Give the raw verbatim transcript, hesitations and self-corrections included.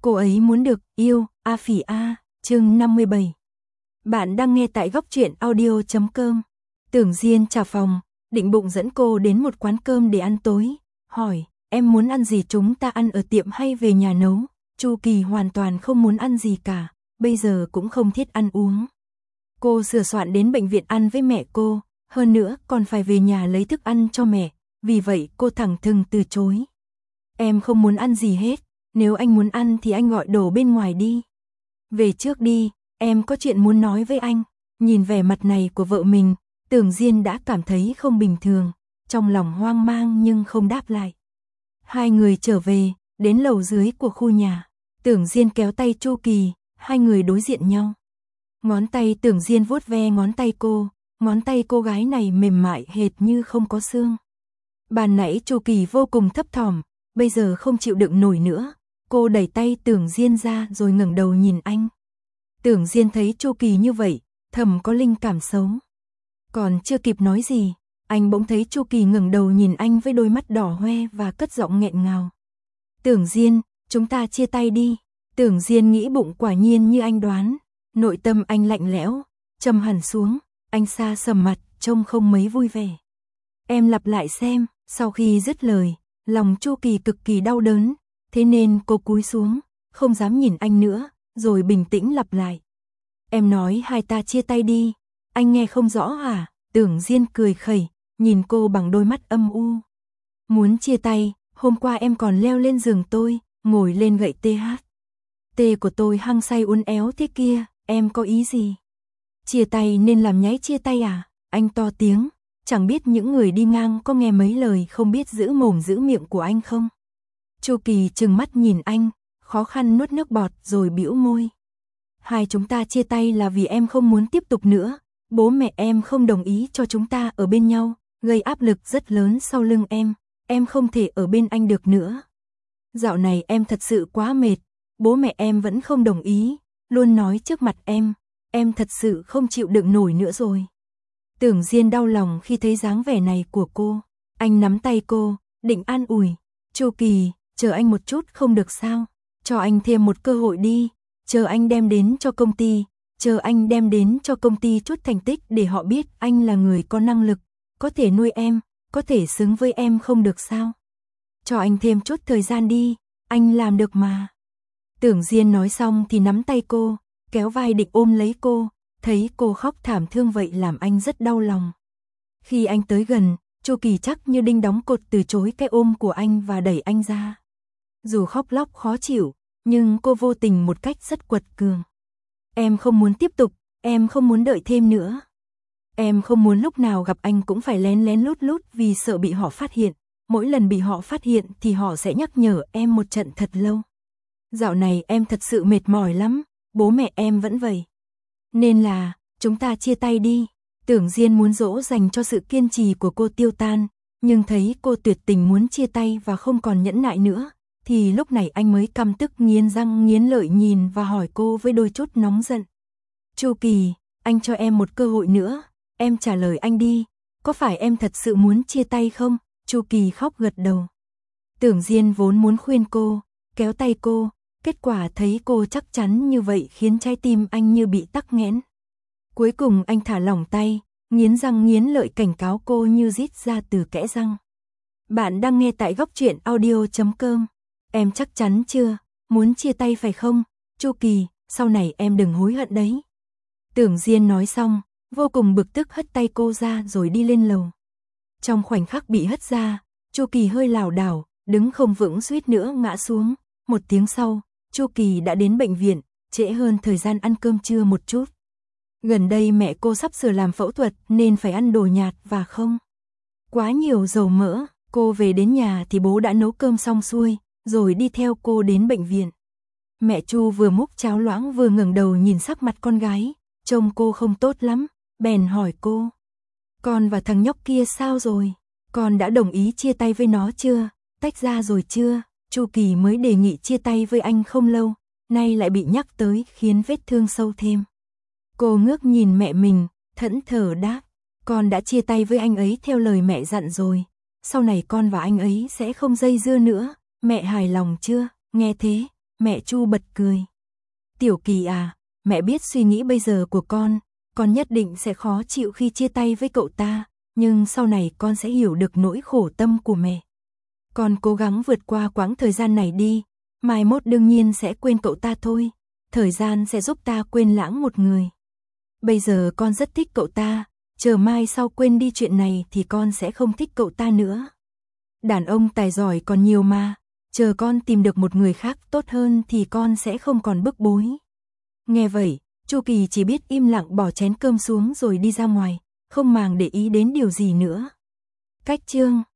Cô ấy muốn được yêu, A Phỉ A, chương năm mươi bảy. Bạn đang nghe tại góc truyện audio chấm com. Tưởng Diên trả phòng, định bụng dẫn cô đến một quán cơm để ăn tối, hỏi, em muốn ăn gì chúng ta ăn ở tiệm hay về nhà nấu? Chu Kỳ hoàn toàn không muốn ăn gì cả, bây giờ cũng không thiết ăn uống. Cô sửa soạn đến bệnh viện ăn với mẹ cô, hơn nữa còn phải về nhà lấy thức ăn cho mẹ, vì vậy cô thẳng thừng từ chối. Em không muốn ăn gì hết, nếu anh muốn ăn thì anh gọi đồ bên ngoài đi. Về trước đi, em có chuyện muốn nói với anh. Nhìn vẻ mặt này của vợ mình, Tưởng Diên đã cảm thấy không bình thường, trong lòng hoang mang nhưng không đáp lại. Hai người trở về, đến lầu dưới của khu nhà. Tưởng Diên kéo tay Chu Kỳ, hai người đối diện nhau. Ngón tay Tưởng Diên vuốt ve ngón tay cô, ngón tay cô gái này mềm mại hệt như không có xương. Ban nãy Chu Kỳ vô cùng thấp thỏm, bây giờ không chịu đựng nổi nữa. Cô đẩy tay Tưởng Diên ra rồi ngẩng đầu nhìn anh. Tưởng Diên thấy Chu Kỳ như vậy, thầm có linh cảm xấu. Còn chưa kịp nói gì, anh bỗng thấy Chu Kỳ ngẩng đầu nhìn anh với đôi mắt đỏ hoe và cất giọng nghẹn ngào. Tưởng Diên, chúng ta chia tay đi. Tưởng Diên nghĩ bụng quả nhiên như anh đoán. Nội tâm anh lạnh lẽo, trầm hẳn xuống, anh xa sầm mặt, trông không mấy vui vẻ. Em lặp lại xem, sau khi dứt lời, lòng Chu Kỳ cực kỳ đau đớn, thế nên cô cúi xuống, không dám nhìn anh nữa, rồi bình tĩnh lặp lại. Em nói hai ta chia tay đi, anh nghe không rõ à? Tưởng Diên cười khẩy, nhìn cô bằng đôi mắt âm u. Muốn chia tay, hôm qua em còn leo lên giường tôi, ngồi lên gậy tê hát. Tê của tôi hăng say uốn éo thế kia, em có ý gì? Chia tay nên làm nháy chia tay à? Anh to tiếng, chẳng biết những người đi ngang có nghe mấy lời không biết giữ mồm giữ miệng của anh không? Chu Kỳ trừng mắt nhìn anh, khó khăn nuốt nước bọt rồi bĩu môi. Hai chúng ta chia tay là vì em không muốn tiếp tục nữa, bố mẹ em không đồng ý cho chúng ta ở bên nhau, gây áp lực rất lớn sau lưng em, em không thể ở bên anh được nữa. Dạo này em thật sự quá mệt, bố mẹ em vẫn không đồng ý, luôn nói trước mặt em, em thật sự không chịu đựng nổi nữa rồi. Tưởng Diên đau lòng khi thấy dáng vẻ này của cô, anh nắm tay cô, định an ủi. Chu Kỳ, chờ anh một chút không được sao, cho anh thêm một cơ hội đi, chờ anh đem đến cho công ty, chờ anh đem đến cho công ty chút thành tích để họ biết anh là người có năng lực, có thể nuôi em, có thể xứng với em không được sao. Cho anh thêm chút thời gian đi, anh làm được mà. Tưởng Diên nói xong thì nắm tay cô, kéo vai định ôm lấy cô, thấy cô khóc thảm thương vậy làm anh rất đau lòng. Khi anh tới gần, Chu Kỳ chắc như đinh đóng cột từ chối cái ôm của anh và đẩy anh ra. Dù khóc lóc khó chịu, nhưng cô vô tình một cách rất quật cường. Em không muốn tiếp tục, em không muốn đợi thêm nữa. Em không muốn lúc nào gặp anh cũng phải lén lén lút lút vì sợ bị họ phát hiện. Mỗi lần bị họ phát hiện thì họ sẽ nhắc nhở em một trận thật lâu. Dạo này em thật sự mệt mỏi lắm, bố mẹ em vẫn vậy. Nên là, chúng ta chia tay đi. Tưởng Diên muốn dỗ dành cho sự kiên trì của cô tiêu tan, nhưng thấy cô tuyệt tình muốn chia tay và không còn nhẫn nại nữa, thì lúc này anh mới căm tức nghiến răng nghiến lợi nhìn và hỏi cô với đôi chút nóng giận. Chu Kỳ, anh cho em một cơ hội nữa, em trả lời anh đi, có phải em thật sự muốn chia tay không? Chu Kỳ khóc gật đầu. Tưởng Diên vốn muốn khuyên cô, kéo tay cô, kết quả thấy cô chắc chắn như vậy khiến trái tim anh như bị tắc nghẽn. Cuối cùng anh thả lỏng tay, nghiến răng nghiến lợi cảnh cáo cô như rít ra từ kẽ răng. Bạn đang nghe tại góc truyện audio chấm com. Em chắc chắn chưa? Muốn chia tay phải không? Chu Kỳ, sau này em đừng hối hận đấy. Tưởng Diên nói xong, vô cùng bực tức hất tay cô ra rồi đi lên lầu. Trong khoảnh khắc bị hất ra, Chu Kỳ hơi lảo đảo, đứng không vững suýt nữa ngã xuống. Một tiếng sau, Chu Kỳ đã đến bệnh viện, trễ hơn thời gian ăn cơm trưa một chút. Gần đây mẹ cô sắp sửa làm phẫu thuật nên phải ăn đồ nhạt và không quá nhiều dầu mỡ. Cô về đến nhà thì bố đã nấu cơm xong xuôi, rồi đi theo cô đến bệnh viện. Mẹ Chu vừa múc cháo loãng vừa ngẩng đầu nhìn sắc mặt con gái, trông cô không tốt lắm, bèn hỏi cô. Con và thằng nhóc kia sao rồi? Con đã đồng ý chia tay với nó chưa? Tách ra rồi chưa? Chu Kỳ mới đề nghị chia tay với anh không lâu, nay lại bị nhắc tới khiến vết thương sâu thêm. Cô ngước nhìn mẹ mình, thẫn thờ đáp, con đã chia tay với anh ấy theo lời mẹ dặn rồi, sau này con và anh ấy sẽ không dây dưa nữa, mẹ hài lòng chưa? Nghe thế, Mẹ Chu bật cười. Tiểu Kỳ à, mẹ biết suy nghĩ bây giờ của con, con nhất định sẽ khó chịu khi chia tay với cậu ta, nhưng sau này con sẽ hiểu được nỗi khổ tâm của mẹ. Con cố gắng vượt qua quãng thời gian này đi, mai mốt đương nhiên sẽ quên cậu ta thôi, thời gian sẽ giúp ta quên lãng một người. Bây giờ con rất thích cậu ta, chờ mai sau quên đi chuyện này thì con sẽ không thích cậu ta nữa. Đàn ông tài giỏi còn nhiều mà, chờ con tìm được một người khác tốt hơn thì con sẽ không còn bức bối. Nghe vậy, Chu Kỳ chỉ biết im lặng bỏ chén cơm xuống rồi đi ra ngoài, không màng để ý đến điều gì nữa. Cách chương